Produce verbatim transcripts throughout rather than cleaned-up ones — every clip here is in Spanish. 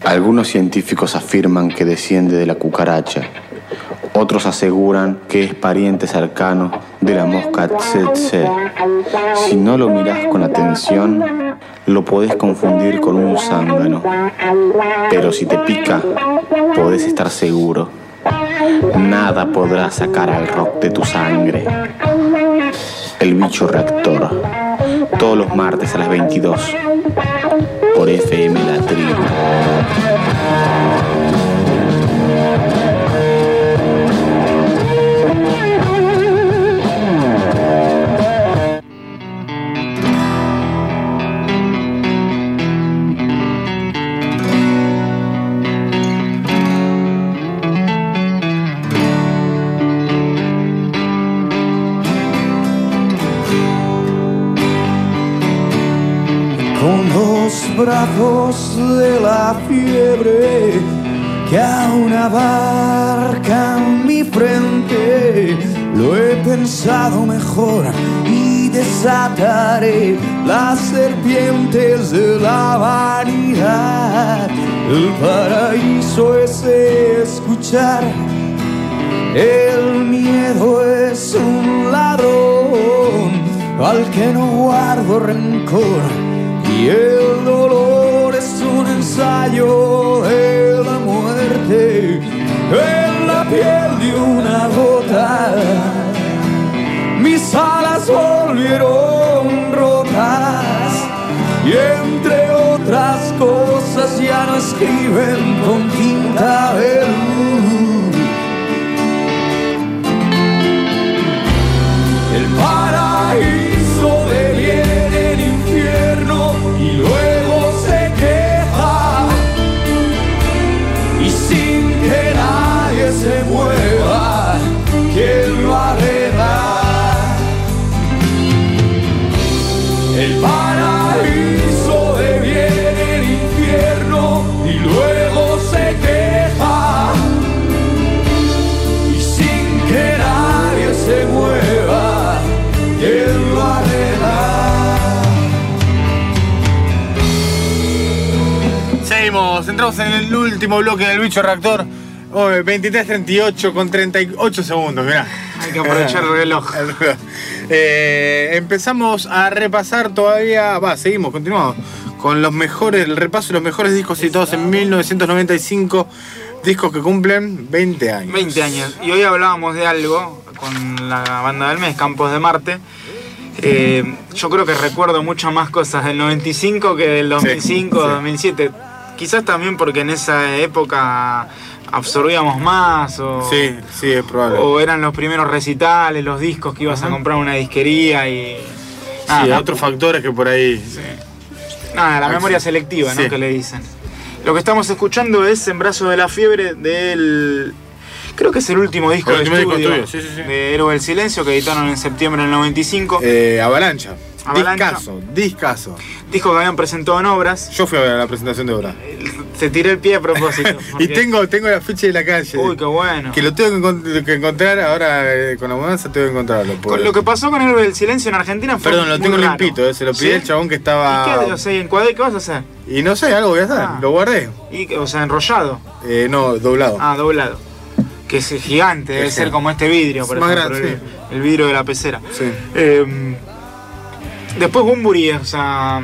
Algunos científicos afirman que desciende de la cucaracha. Otros aseguran que es pariente cercano de la mosca tsetse. Si no lo mirás con atención, lo podés confundir con un zángano. Pero si te pica, podés estar seguro. Nada podrá sacar al rock de tu sangre. El bicho reactor. Todos los martes a las veintidós. Por F M La Tribu. Brazos de la fiebre que aún abarca mi frente, lo he pensado mejor y desataré las serpientes de la vanidad. El paraíso es escuchar, el miedo es un ladrón al que no guardo rencor. Y el dolor es un ensayo de la muerte en la piel de una gota. Mis alas volvieron rotas y entre otras cosas ya no escriben con tinta de luz. El paraíso deviene el infierno y luego se queja, y sin que nadie se mueva, ¿quién lo arregla? El paraíso deviene el infierno y luego se queja, y sin que nadie se mueva, ¿quién lo arregla? Seguimos, entramos en el último bloque del bicho reactor. Oh, veintitrés treinta y ocho con treinta y ocho segundos, mirá. Hay que aprovechar el reloj. El reloj. Eh, empezamos a repasar todavía, va, seguimos, continuamos con los mejores, el repaso de los mejores discos citados en mil novecientos noventa y cinco, discos que cumplen veinte años. veinte años. Y hoy hablábamos de algo con la banda del mes, Campos de Marte. Eh, yo creo que recuerdo mucho más cosas del noventa y cinco que del dos mil cinco, sí, sí. dos mil siete. Quizás también porque en esa época absorbíamos más o, sí, sí, es probable. O eran los primeros recitales, los discos que ibas uh-huh. a comprar en una disquería y... Nada, sí, la, otros factores que por ahí... Sí. Nada, la memoria selectiva, ¿no? Sí. Que le dicen. Lo que estamos escuchando es En Brazos de la Fiebre del... Creo que es el último disco el de último estudio disco sí, sí, sí. de Héroe del Silencio que editaron en septiembre del noventa y cinco. Eh, Avalancha. Avalancha. Discaso, discaso. Disco que habían presentado en Obras. Yo fui a ver la presentación de Obras. Te tiré el pie a propósito. Y tengo, tengo el afiche de la calle. Uy, qué bueno. Que lo tengo que encontrar ahora eh, con la mudanza, tengo que encontrarlo. Con lo que pasó con Héroe del Silencio en Argentina fue Perdón, lo tengo raro. limpito, eh, se lo pedí al ¿Sí? chabón que estaba... ¿Y qué? O sea, encuadré, ¿qué vas a hacer? Y no sé, algo voy a hacer, ah. lo guardé. ¿Y, o sea, enrollado? Eh, no, doblado. Ah, doblado. Que es gigante, debe ser como este vidrio, por más ejemplo, grande, el, sí. el vidrio de la pecera. Sí. Eh, después Bunbury, o sea,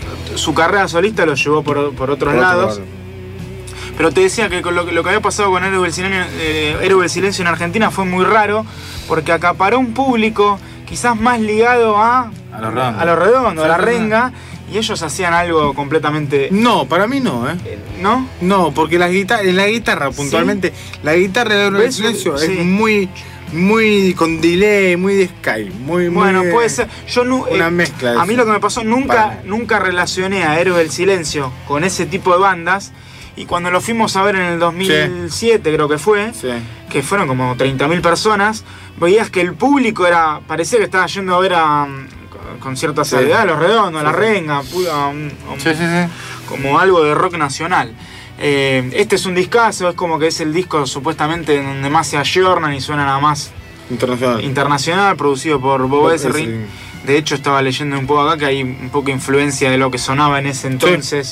su carrera solista lo llevó por, por otros por lados. Otro Pero te decía que lo, lo que había pasado con Héroe del Silencio, eh, Héroe del Silencio en Argentina fue muy raro, porque acaparó un público quizás más ligado a, a lo redondo, a, lo redondo, a la renga. Y ellos hacían algo completamente... No, para mí no, ¿eh? ¿No? No, porque la guitarra, la guitarra puntualmente, ¿sí? La guitarra de Héroe del Silencio sí. es muy, muy con delay, muy de Sky, muy, bueno, muy... puede ser. Yo no, una eh, mezcla de A mí eso. lo que me pasó, nunca, nunca relacioné a Héroe del Silencio con ese tipo de bandas. Y cuando lo fuimos a ver en el dos mil siete, sí. creo que fue, sí. que fueron como treinta mil personas, veías que el público era, parecía que estaba yendo a ver a... con cierta seriedad, sí. a Los Redondos, a La Renga, a un, a un, sí, sí, sí. como algo de rock nacional. Eh, este es un discazo, es como que es el disco supuestamente donde más se ayornan y suena nada más internacional, internacional producido por Bob Ezrin. Sí. De hecho estaba leyendo un poco acá que hay un poco de influencia de lo que sonaba en ese entonces. Sí.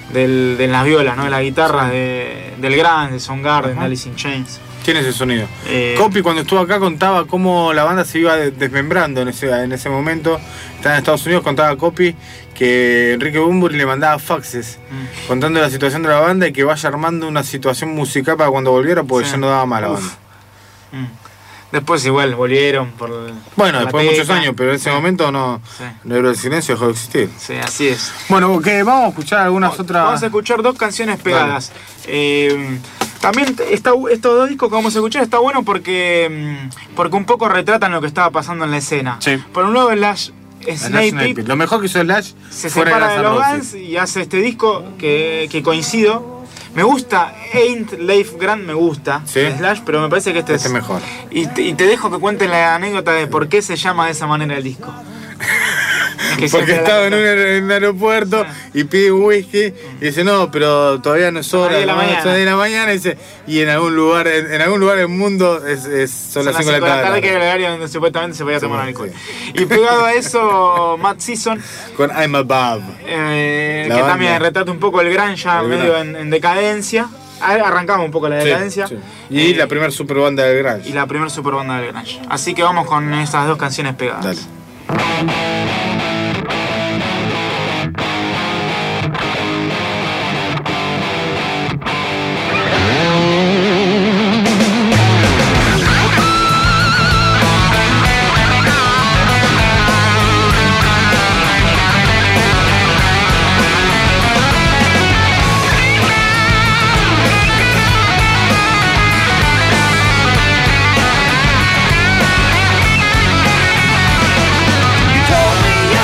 del, de las violas, ¿no? De las guitarras de, del Grunge, de Soundgarden, de Alice in Chains. Tiene ese sonido. Eh, Copy, cuando estuvo acá, contaba cómo la banda se iba desmembrando en ese, en ese momento. Estaba en Estados Unidos, contaba Copy que Enrique Bunbury le mandaba faxes mm. contando la situación de la banda y que vaya armando una situación musical para cuando volviera, porque sí. ya no daba más la banda. Mm. Después igual volvieron por Bueno, después de muchos años, pero en ese sí. momento no, sí. el Héroe del Silencio dejó de existir. Sí, así es. Bueno, que vamos a escuchar algunas vamos, otras... Vamos a escuchar dos canciones pegadas. Eh, también está, estos dos discos que vamos a escuchar está bueno porque, porque un poco retratan lo que estaba pasando en la escena. Sí. Por un lado, Slash Snape, Lo mejor que hizo Slash se separa de, de los Guns y hace este disco que, que coincido. Me gusta, Ain't Life Grand me gusta, ¿sí? Slash, pero me parece que este, este es mejor. Y te, y te dejo que cuenten la anécdota de por qué se llama de esa manera el disco. Que porque estaba en un, en un aeropuerto sí. y pide un whisky y dice no, pero todavía no es hora, de la, no, mañana. de la mañana y dice, y en algún lugar, en, en algún lugar del mundo es, es, son, son las cinco de la tarde. tarde que es el horario donde supuestamente se podía tomar sí, alcohol. Sí. Y pegado a eso, Matt Season con I'm Above, eh, que banda. También retrata un poco el grunge ya el medio en, en decadencia. Arrancamos un poco la decadencia. Sí, sí. Y eh, la primera super banda del grunge. Y la primera super banda del grunge. Así que vamos con estas dos canciones pegadas. Dale. You told me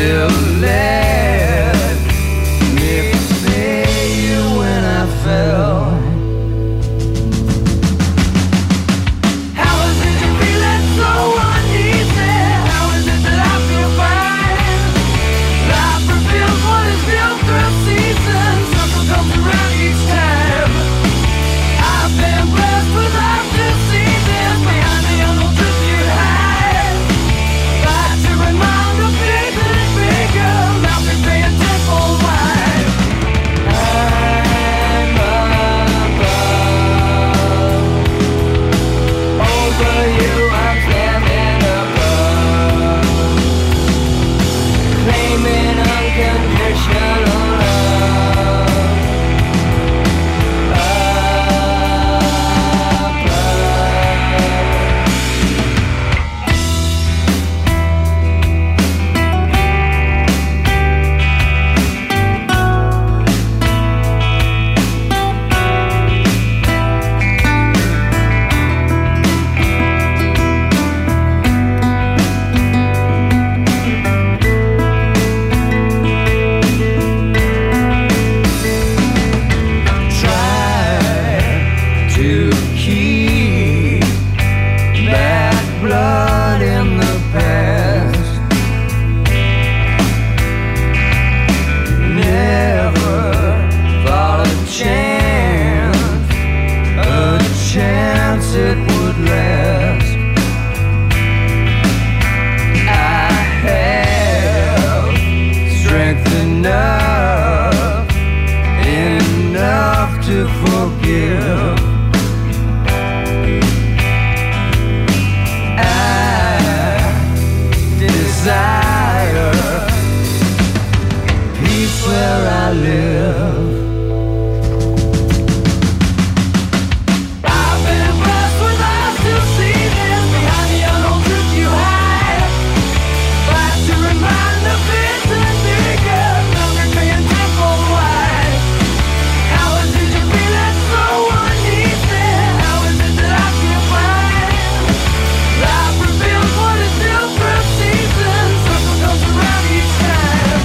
still let me feel you when I fell. How is it you feel it so uneasy? How is it that I feel fine? Life reveals what is real through seasons. Something comes around each time. I've been blessed without diseases. Behind the unknown truth you hide. Fight to remind the big and bigger. Now we pay a tenfold wide. I'm above. Over you I'm standing above. Claiming unconditional love. Try to keep bad blood in the past. Never thought a chance, a chance it would last. I have strength enough, enough to forgive. I desire peace where I live. I've been blessed with eyes to see this. Behind the unknown truth you hide. Fight to remind the bits and bigger. Numbers being tenfold wide. How is it you feel it so uneasy? How is it that I feel fine? Life reveals what is still through seasons. Something comes around each time.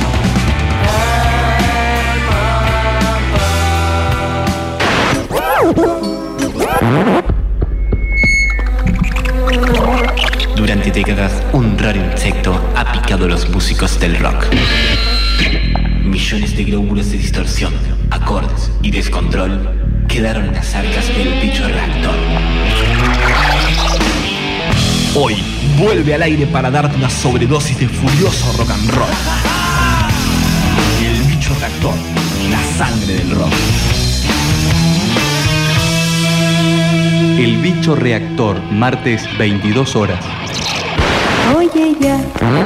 Durante décadas, un raro insecto ha picado a los músicos del rock. Millones de glóbulos de distorsión, acordes y descontrol quedaron en las arcas del bicho reactor. Hoy vuelve al aire para darte una sobredosis de furioso rock and roll. El bicho reactor, la sangre del rock. El bicho reactor, martes veintidós horas. Oye ya.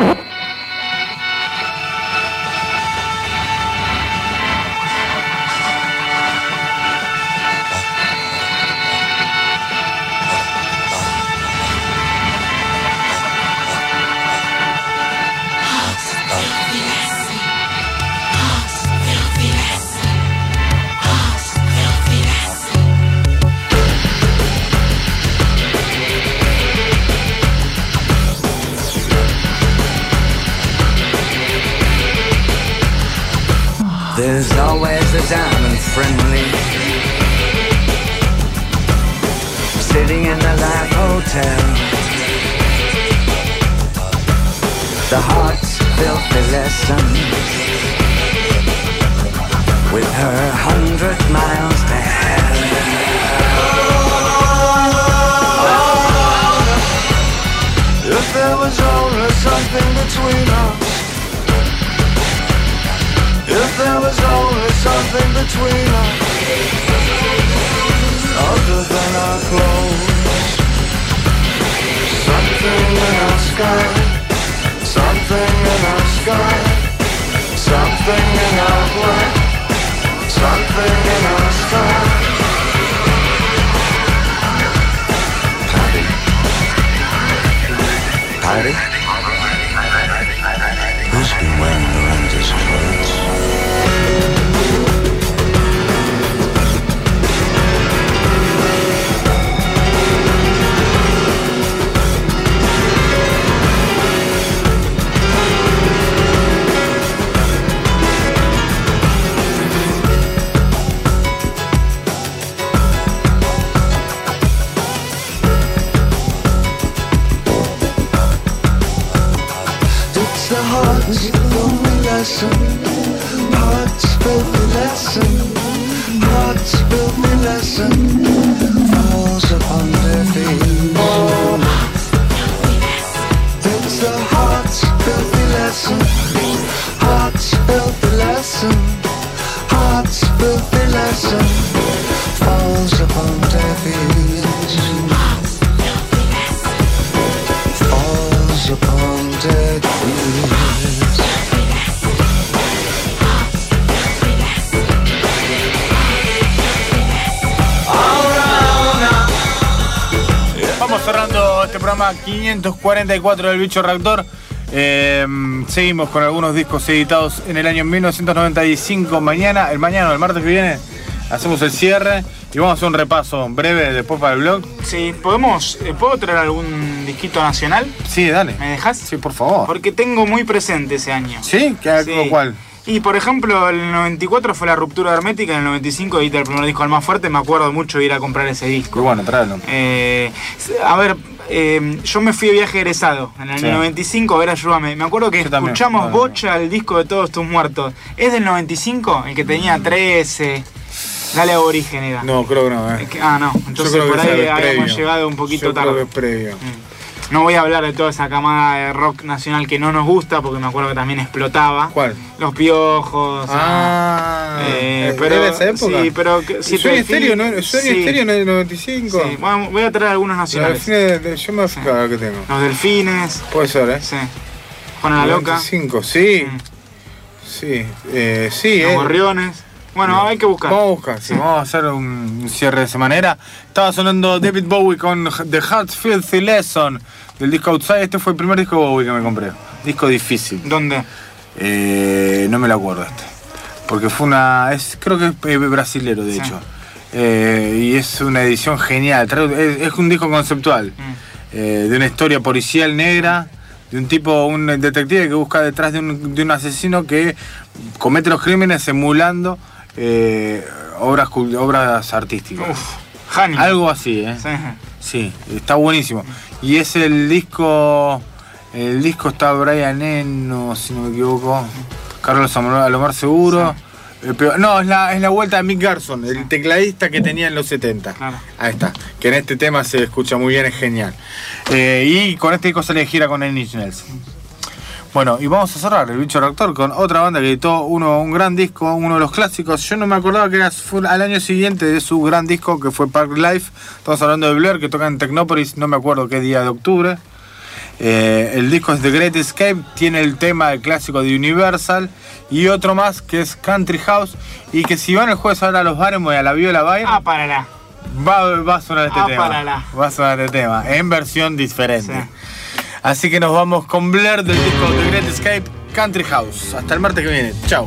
There's always a diamond friendly sitting in the Live Hotel. The heart's filthy lesson with her hundred miles to hell. If there was only something between us, if there was only something between us, other than our clothes, something in our sky, something in our sky, something in our blood, something in our sky. Patty, Patty, who's been wearing Lorenzo's clothes? lesson. Heart's filthy lesson. Heart's filthy lesson. Falls upon their feet. It's a heart's filthy lesson. Heart's filthy lesson. Heart's filthy lesson. Falls upon their feet. Falls upon their feet. Vamos cerrando este programa quinientos cuarenta y cuatro del Bicho Reactor. Eh, seguimos con algunos discos editados en el año mil novecientos noventa y cinco. Mañana, el mañana, el martes que viene, hacemos el cierre y vamos a hacer un repaso breve después para el blog. Sí, ¿podemos, eh, ¿puedo traer algún disquito nacional? Sí, dale. ¿Me dejas? Sí, por favor. Porque tengo muy presente ese año. ¿Sí? ¿Qué, Sí. ¿Cuál? Y por ejemplo, el noventa y cuatro fue la ruptura hermética, en el noventa y cinco edita el primer disco al más fuerte. Me acuerdo mucho de ir a comprar ese disco. Muy bueno, tráelo. Eh, a ver, eh, yo me fui de viaje egresado en el Sí. noventa y cinco, a ver, ayúdame. Me acuerdo que Yo también. escuchamos No, no, no. Bocha, el disco de Todos Tus Muertos. ¿Es del noventa y cinco? El que tenía trece. Dale a Origen era. No, creo que no, Es eh. que- ah, no. Entonces creo que por ahí ese es habíamos previo. llegado un poquito Yo tarde. creo que es previo. Mm. No voy a hablar de toda esa camada de rock nacional que no nos gusta, porque me acuerdo que también explotaba. ¿Cuál? Los Piojos. Ah, eh, ¿es pero, de esa época? Sí, pero... que- Sí, Siete Sueño Delfines, Estéreo, ¿no? Sueño sí, Estéreo en el noventa y cinco. sí. Bueno, voy a traer algunos Los nacionales. delfines de- de- yo me voy a fijar a ver qué tengo. Los Delfines. Puede ser, ¿eh? Sí. Juana la Loca. noventa y cinco, sí. Mm. Sí, eh, sí, Los eh. Gorriones. Bueno, hay que buscar. Vamos a buscar, sí, Sí. vamos a hacer un cierre de esa manera. Estaba sonando David Bowie con The Heart's Filthy Lesson del disco Outside. Este fue el primer disco de Bowie que me compré. Disco difícil. ¿Dónde? Eh, no me lo acuerdo este. Porque fue una. Es, creo que es eh, brasilero, de Sí. hecho. Eh, y es una edición genial. Trae- Es, es un disco conceptual. Mm. Eh, de una historia policial negra. De un tipo, un detective que busca detrás de un, de un asesino que comete los crímenes emulando eh, obras, cul- obras artísticas. Uf. Hani. Algo así, ¿eh? Sí. Sí, está buenísimo. Y es el disco. El disco está Brian Eno, si no me equivoco. Carlos Alomar Seguro. Eh, pero- no, es la, es la vuelta de Mick Garson, el tecladista que tenía en los setenta. Claro. Ahí está. Que en este tema se escucha muy bien, es genial. Eh, y con este disco sale de gira con Nine Inch Nails. Bueno, y vamos a cerrar el Bicho Reactor con otra banda que editó uno, un gran disco, uno de los clásicos. Yo no me acordaba que era fue al año siguiente de su gran disco que fue Park Life. Estamos hablando de Blur, que toca en Tecnópolis, no me acuerdo qué día de octubre. Eh, el disco es The Great Escape, tiene el tema del clásico de Universal y otro más que es Country House. Y que si van el jueves ahora a los Baremos y a la Viola Bayer, Ah, parará. va, va a sonar este Ah, tema. parala. Va a sonar este tema, en versión diferente. Sí. Así que nos vamos con Blur del disco The Great Escape, Country House. Hasta el martes que viene. Chau.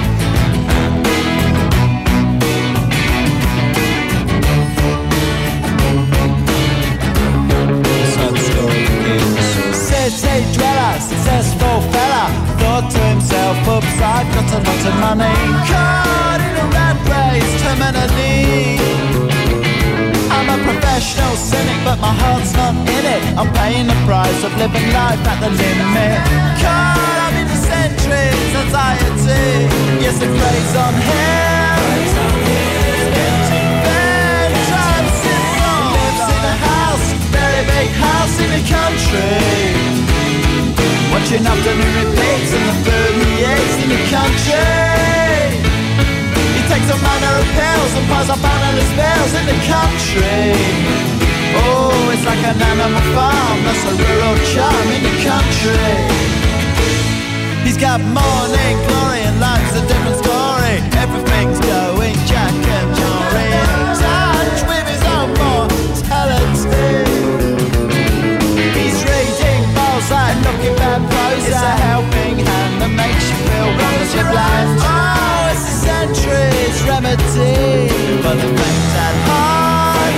City dweller, successful fella, thought to himself, oops, I've got a lot of money. Caught in a rat race, terminally. I'm a professional cynic, but my heart's not in it. I'm paying the price of living life at the limit. Caught up in the centuries, anxiety. Yes, it preys on him. Empty bed, drives him wrong. Lives in a house, very big house in the country. Watching afternoon repeats and the food he eats in the country. He takes a manner of pills and piles up analyst bills in the country. Oh, it's like an animal farm, that's a rural charm in the country. He's got morning glory and life's a different story. Everything's going Jack and Jory. In touch with his own mortality. He's reading Balzac, looking bad prose. It's a helping hand that makes you feel wonderfully blind. Oh, it's a century's remedy for the pains at heart.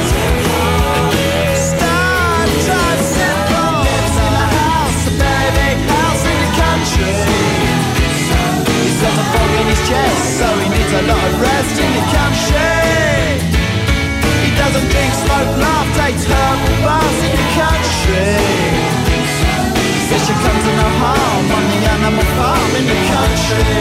Star tricycle lives in a house, a very big house in the country. He's got a fog in his chest, so he needs a lot of rest in the country. He doesn't drink, smoke, laugh, takes herbal baths in the country. Says she comes to no harm on the animal farm in the country.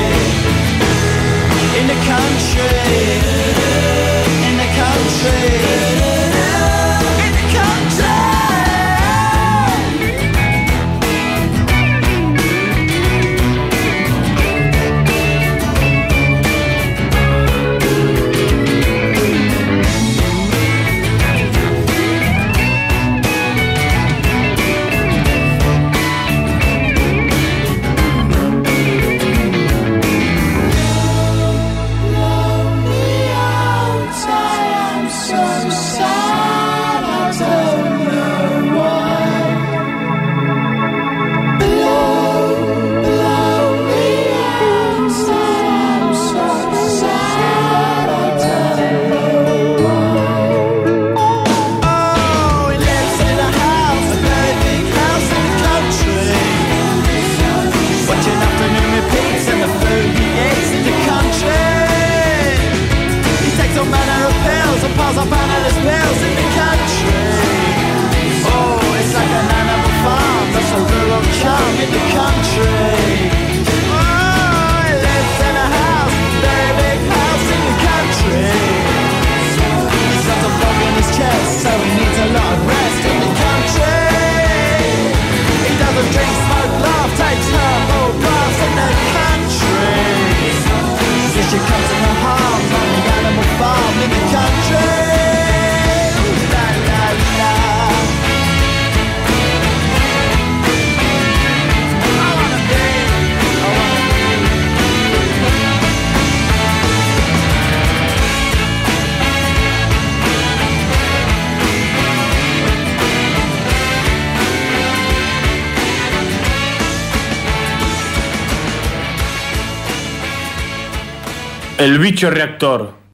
El bicho reactor.